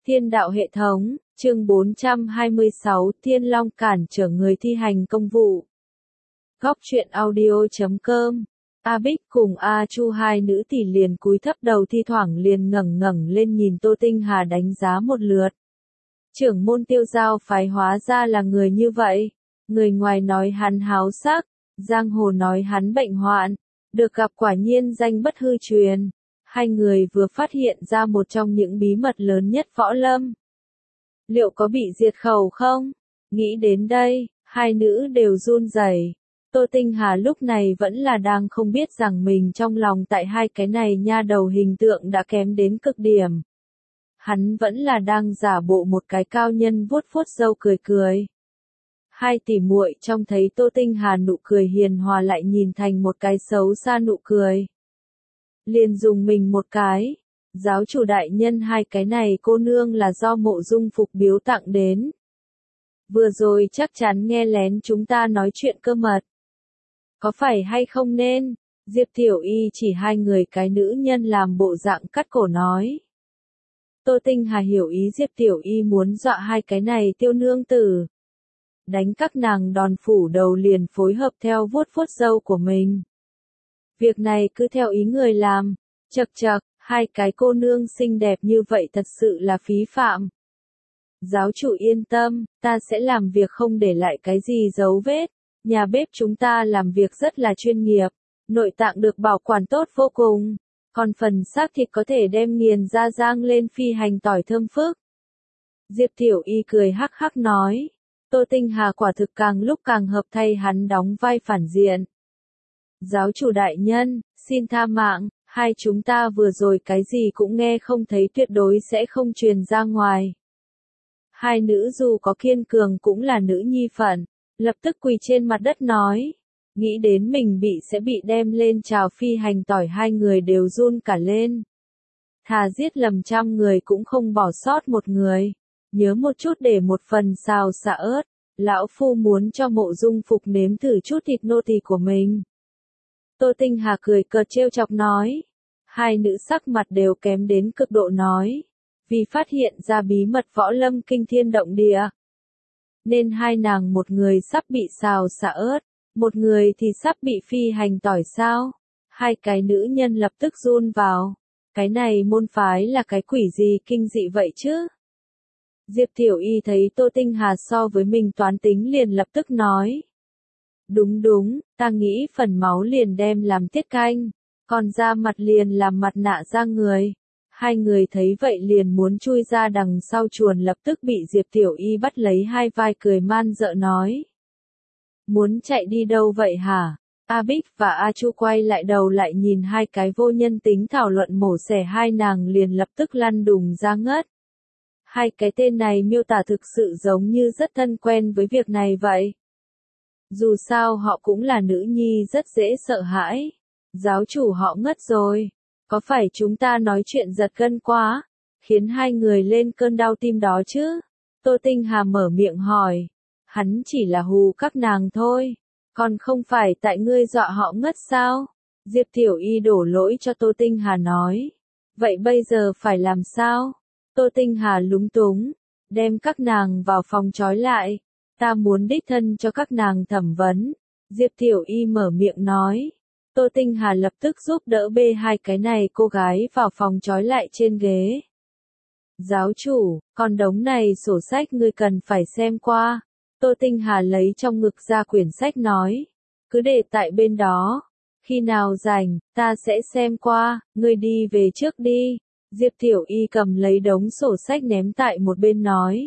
Thiên đạo hệ thống, chương 426, Thiên Long cản trở người thi hành công vụ. Góc truyện audio.com. A Bích cùng A Chu hai nữ tỷ liền cúi thấp đầu thi thoảng liền ngẩng ngẩng lên nhìn Tô Tinh Hà đánh giá một lượt. Trưởng môn Tiêu Giao phái hóa ra là người như vậy. Người ngoài nói hắn háo sắc, giang hồ nói hắn bệnh hoạn, được gặp quả nhiên danh bất hư truyền. Hai người vừa phát hiện ra một trong những bí mật lớn nhất võ lâm. Liệu có bị diệt khẩu không? Nghĩ đến đây, hai nữ đều run rẩy. Tô Tinh Hà lúc này vẫn là đang không biết rằng mình trong lòng tại hai cái này nha đầu hình tượng đã kém đến cực điểm. Hắn vẫn là đang giả bộ một cái cao nhân vuốt vuốt râu cười cười. Hai tỷ muội trông thấy Tô Tinh Hà nụ cười hiền hòa lại nhìn thành một cái xấu xa nụ cười. Liền dùng mình một cái. Giáo chủ đại nhân hai cái này cô nương là do Mộ Dung Phục biếu tặng đến. Vừa rồi chắc chắn nghe lén chúng ta nói chuyện cơ mật. Có phải hay không nên? Diệp Tiểu Y chỉ hai người cái nữ nhân làm bộ dạng cắt cổ nói. Tô Tinh Hà hiểu ý Diệp Tiểu Y muốn dọa hai cái này tiêu nương tử. Đánh các nàng đòn phủ đầu liền phối hợp theo vuốt vuốt râu của mình. Việc này cứ theo ý người làm. Chậc chậc, hai cái cô nương xinh đẹp như vậy thật sự là phí phạm. Giáo chủ yên tâm, ta sẽ làm việc không để lại cái gì dấu vết. Nhà bếp chúng ta làm việc rất là chuyên nghiệp, nội tạng được bảo quản tốt vô cùng. Còn phần xác thịt có thể đem nghiền ra rang lên phi hành tỏi thơm phức. Diệp Tiểu Y cười hắc hắc nói. Tô Tinh Hà quả thực càng lúc càng hợp thay hắn đóng vai phản diện. Giáo chủ đại nhân, xin tha mạng, hai chúng ta vừa rồi cái gì cũng nghe không thấy tuyệt đối sẽ không truyền ra ngoài. Hai nữ dù có kiên cường cũng là nữ nhi phận, lập tức quỳ trên mặt đất nói. Nghĩ đến mình sẽ bị đem lên trào phi hành tỏi hai người đều run cả lên. Thà giết lầm 100 người cũng không bỏ sót một người. Nhớ một chút để một phần xào xả ớt, lão phu muốn cho Mộ Dung Phục nếm thử chút thịt nô tỳ của mình. Tô Tinh Hà cười cợt trêu chọc nói. Hai nữ sắc mặt đều kém đến cực độ nói. Vì phát hiện ra bí mật võ lâm kinh thiên động địa. Nên hai nàng một người sắp bị xào xả ớt, một người thì sắp bị phi hành tỏi sao. Hai cái nữ nhân lập tức run vào. Cái này môn phái là cái quỷ gì kinh dị vậy chứ? Diệp Tiểu Y thấy Tô Tinh Hà so với mình toán tính liền lập tức nói. Đúng đúng, ta nghĩ phần máu liền đem làm tiết canh, còn da mặt liền làm mặt nạ da người. Hai người thấy vậy liền muốn chui ra đằng sau chuồn lập tức bị Diệp Tiểu Y bắt lấy hai vai cười man dợ nói. Muốn chạy đi đâu vậy hả? A Bích và A Chu quay lại đầu lại nhìn hai cái vô nhân tính thảo luận mổ xẻ hai nàng liền lập tức lăn đùng ra ngất. Hai cái tên này miêu tả thực sự giống như rất thân quen với việc này vậy. Dù sao họ cũng là nữ nhi rất dễ sợ hãi. Giáo chủ họ ngất rồi. Có phải chúng ta nói chuyện giật gân quá, khiến hai người lên cơn đau tim đó chứ? Tô Tinh Hà mở miệng hỏi. Hắn chỉ là hù các nàng thôi. Còn không phải tại ngươi dọa họ ngất sao? Diệp Tiểu Y đổ lỗi cho Tô Tinh Hà nói. Vậy bây giờ phải làm sao? Tô Tinh Hà lúng túng. Đem các nàng vào phòng trói lại. Ta muốn đích thân cho các nàng thẩm vấn. Diệp Tiểu Y mở miệng nói. Tô Tinh Hà lập tức giúp đỡ bê hai cái này cô gái vào phòng trói lại trên ghế. Giáo chủ, con đống này sổ sách ngươi cần phải xem qua. Tô Tinh Hà lấy trong ngực ra quyển sách nói. Cứ để tại bên đó. Khi nào rảnh, ta sẽ xem qua, ngươi đi về trước đi. Diệp Tiểu Y cầm lấy đống sổ sách ném tại một bên nói.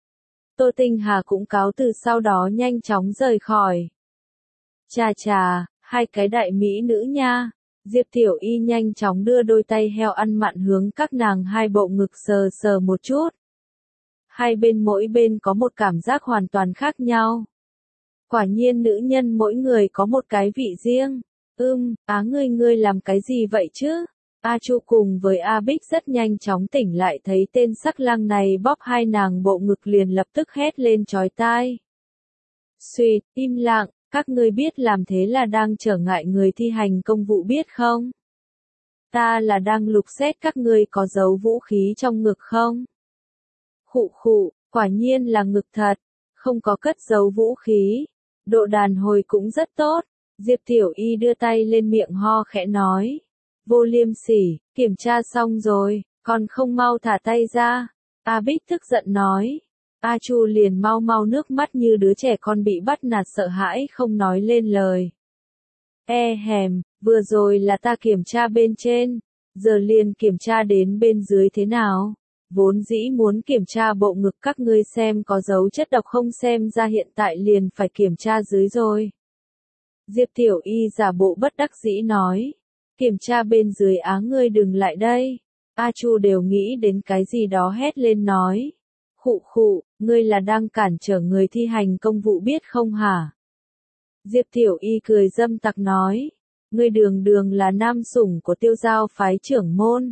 Tô Tinh Hà cũng cáo từ sau đó nhanh chóng rời khỏi. Chà chà, hai cái đại mỹ nữ nha. Diệp Tiểu Y nhanh chóng đưa đôi tay heo ăn mặn hướng các nàng hai bộ ngực sờ sờ một chút. Hai bên mỗi bên có một cảm giác hoàn toàn khác nhau. Quả nhiên nữ nhân mỗi người có một cái vị riêng. Ngươi làm cái gì vậy chứ? A Chu cùng với A Bích rất nhanh chóng tỉnh lại thấy tên sắc lang này bóp hai nàng bộ ngực liền lập tức hét lên chói tai. Xuyệt, im lặng, các ngươi biết làm thế là đang trở ngại người thi hành công vụ biết không? Ta là đang lục xét các ngươi có giấu vũ khí trong ngực không? Khụ khụ, quả nhiên là ngực thật, không có cất giấu vũ khí. Độ đàn hồi cũng rất tốt. Diệp Tiểu Y đưa tay lên miệng ho khẽ nói. Vô liêm sỉ, kiểm tra xong rồi, còn không mau thả tay ra. A Bích tức giận nói. A Chu liền mau mau nước mắt như đứa trẻ con bị bắt nạt sợ hãi không nói lên lời. Hèm, vừa rồi là ta kiểm tra bên trên, giờ liền kiểm tra đến bên dưới thế nào? Vốn dĩ muốn kiểm tra bộ ngực các ngươi xem có dấu chất độc không xem ra hiện tại liền phải kiểm tra dưới rồi. Diệp Tiểu Y giả bộ bất đắc dĩ nói. Kiểm tra bên dưới á ngươi đừng lại đây. A Chu đều nghĩ đến cái gì đó hét lên nói. Khụ khụ, ngươi là đang cản trở người thi hành công vụ biết không hả? Diệp Tiểu Y cười dâm tặc nói. Ngươi đường đường là nam sủng của Tiêu Giao phái trưởng môn.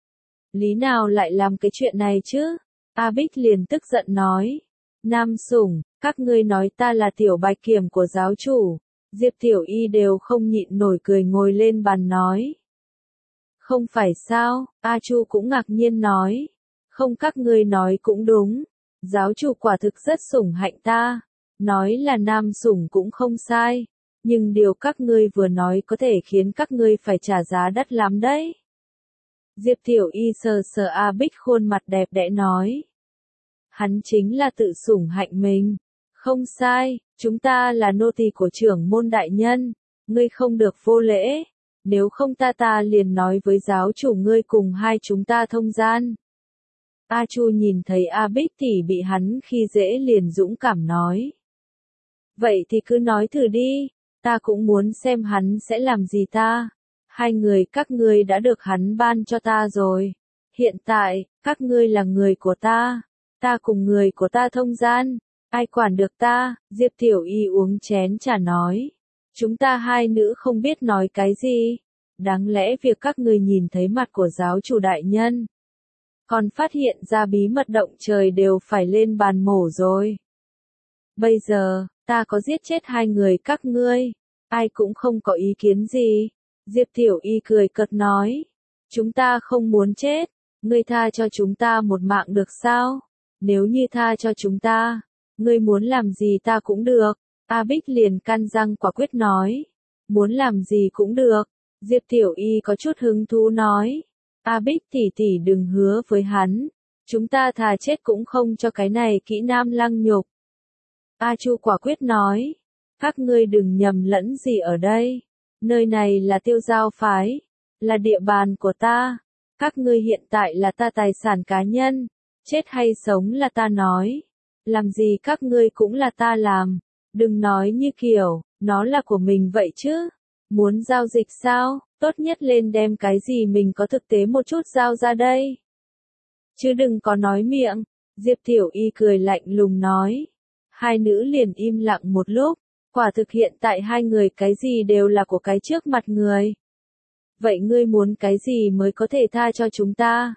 Lý nào lại làm cái chuyện này chứ? A Bích liền tức giận nói. Nam sủng, các ngươi nói ta là tiểu bạch kiểm của giáo chủ. Diệp Tiểu Y đều không nhịn nổi cười ngồi lên bàn nói. Không phải sao, A Chu cũng ngạc nhiên nói. Không các ngươi nói cũng đúng. Giáo chủ quả thực rất sủng hạnh ta. Nói là nam sủng cũng không sai. Nhưng điều các ngươi vừa nói có thể khiến các ngươi phải trả giá đắt lắm đấy. Diệp Tiểu Y sờ sờ A Bích khuôn mặt đẹp đẽ nói. Hắn chính là tự sủng hạnh mình. Không sai, chúng ta là nô tỳ của trưởng môn đại nhân. Ngươi không được vô lễ. Nếu không ta liền nói với giáo chủ ngươi cùng hai chúng ta thông gian. A Chu nhìn thấy A Bích thì bị hắn khi dễ liền dũng cảm nói. Vậy thì cứ nói thử đi, ta cũng muốn xem hắn sẽ làm gì ta. Hai người các ngươi đã được hắn ban cho ta rồi. Hiện tại, các ngươi là người của ta. Ta cùng người của ta thông gian. Ai quản được ta? Diệp Tiểu Y uống chén trà nói. Chúng ta hai nữ không biết nói cái gì. Đáng lẽ việc các ngươi nhìn thấy mặt của giáo chủ đại nhân. Còn phát hiện ra bí mật động trời đều phải lên bàn mổ rồi. Bây giờ, ta có giết chết hai người các ngươi. Ai cũng không có ý kiến gì. Diệp Tiểu Y cười cợt nói. Chúng ta không muốn chết. Ngươi tha cho chúng ta một mạng được sao? Nếu như tha cho chúng ta, ngươi muốn làm gì ta cũng được. A Bích liền căn răng quả quyết nói. Muốn làm gì cũng được. Diệp Tiểu Y có chút hứng thú nói. A Bích tỷ tỷ đừng hứa với hắn. Chúng ta thà chết cũng không cho cái này kỹ nam lăng nhục. A Chu quả quyết nói. Các ngươi đừng nhầm lẫn gì ở đây. Nơi này là Tiêu Giao phái. Là địa bàn của ta. Các ngươi hiện tại là ta tài sản cá nhân. Chết hay sống là ta nói. Làm gì các ngươi cũng là ta làm. Đừng nói như kiểu, nó là của mình vậy chứ. Muốn giao dịch sao, tốt nhất lên đem cái gì mình có thực tế một chút giao ra đây. Chứ đừng có nói miệng. Diệp Tiểu Y cười lạnh lùng nói. Hai nữ liền im lặng một lúc. Quả thực hiện tại hai người cái gì đều là của cái trước mặt người. Vậy ngươi muốn cái gì mới có thể tha cho chúng ta?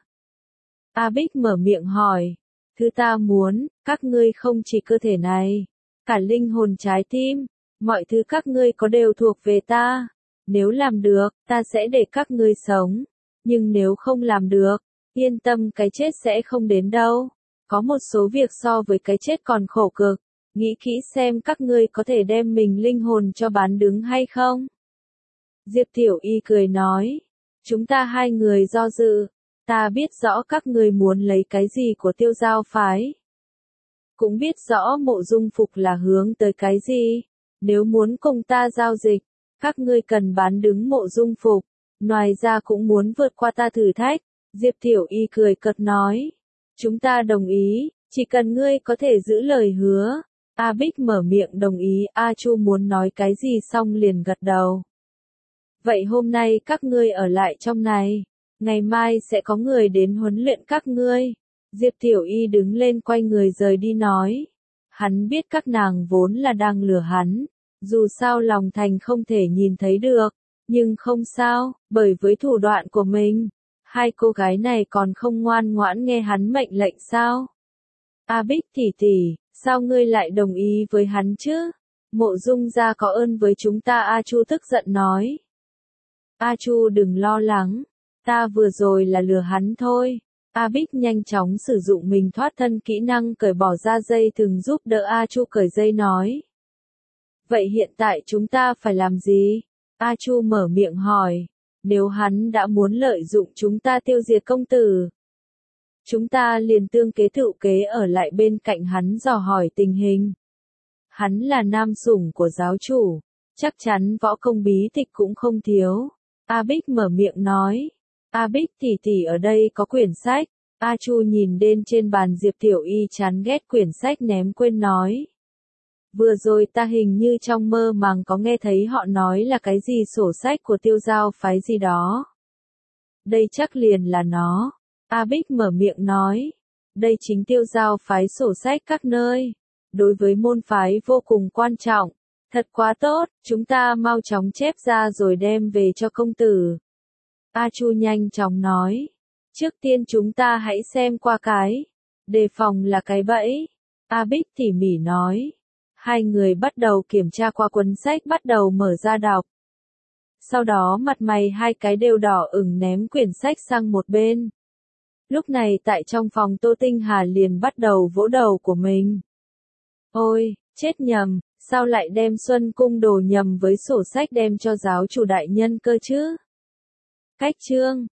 A Bích mở miệng hỏi. Thứ ta muốn, các ngươi không chỉ cơ thể này. Cả linh hồn trái tim. Mọi thứ các ngươi có đều thuộc về ta. Nếu làm được, ta sẽ để các ngươi sống. Nhưng nếu không làm được, yên tâm cái chết sẽ không đến đâu. Có một số việc so với cái chết còn khổ cực. Nghĩ kỹ xem các ngươi có thể đem mình linh hồn cho bán đứng hay không? Diệp Tiểu Y cười nói. Chúng ta hai người do dự. Ta biết rõ các ngươi muốn lấy cái gì của Tiêu Giao phái. Cũng biết rõ Mộ Dung Phục là hướng tới cái gì. Nếu muốn cùng ta giao dịch, các ngươi cần bán đứng Mộ Dung Phục. Ngoài ra cũng muốn vượt qua ta thử thách. Diệp Tiểu Y cười cợt nói. Chúng ta đồng ý, chỉ cần ngươi có thể giữ lời hứa. A Bích mở miệng đồng ý, A Chu muốn nói cái gì xong liền gật đầu. Vậy hôm nay các ngươi ở lại trong này. Ngày mai sẽ có người đến huấn luyện các ngươi. Diệp Tiểu Y đứng lên quay người rời đi nói. Hắn biết các nàng vốn là đang lừa hắn. Dù sao lòng thành không thể nhìn thấy được. Nhưng không sao, bởi với thủ đoạn của mình. Hai cô gái này còn không ngoan ngoãn nghe hắn mệnh lệnh sao? A Bích tỷ tỷ, sao ngươi lại đồng ý với hắn chứ? Mộ Dung gia có ơn với chúng ta. A Chu tức giận nói. A Chu đừng lo lắng. Ta vừa rồi là lừa hắn thôi. A Bích nhanh chóng sử dụng mình thoát thân kỹ năng cởi bỏ ra dây thừng giúp đỡ A Chu cởi dây nói. Vậy hiện tại chúng ta phải làm gì? A Chu mở miệng hỏi. Nếu hắn đã muốn lợi dụng chúng ta tiêu diệt công tử, chúng ta liền tương kế tự kế ở lại bên cạnh hắn dò hỏi tình hình. Hắn là nam sủng của giáo chủ, chắc chắn võ công bí tịch cũng không thiếu. A Bích mở miệng nói. A Bích tỷ tỷ ở đây có quyển sách. A Chu nhìn đến trên bàn Diệp Tiểu Y chán ghét quyển sách ném quên nói. Vừa rồi ta hình như trong mơ màng có nghe thấy họ nói là cái gì sổ sách của Tiêu Giao phái gì đó. Đây chắc liền là nó. A Bích mở miệng nói. Đây chính Tiêu Giao phái sổ sách các nơi. Đối với môn phái vô cùng quan trọng. Thật quá tốt, chúng ta mau chóng chép ra rồi đem về cho công tử. A Chu nhanh chóng nói. Trước tiên chúng ta hãy xem qua cái. Đề phòng là cái bẫy. A Bích tỉ mỉ nói. Hai người bắt đầu kiểm tra qua cuốn sách bắt đầu mở ra đọc. Sau đó mặt mày hai cái đều đỏ ửng ném quyển sách sang một bên. Lúc này tại trong phòng Tô Tinh Hà liền bắt đầu vỗ đầu của mình. Ôi, chết nhầm, sao lại đem Xuân Cung đồ nhầm với sổ sách đem cho giáo chủ đại nhân cơ chứ? Cách chương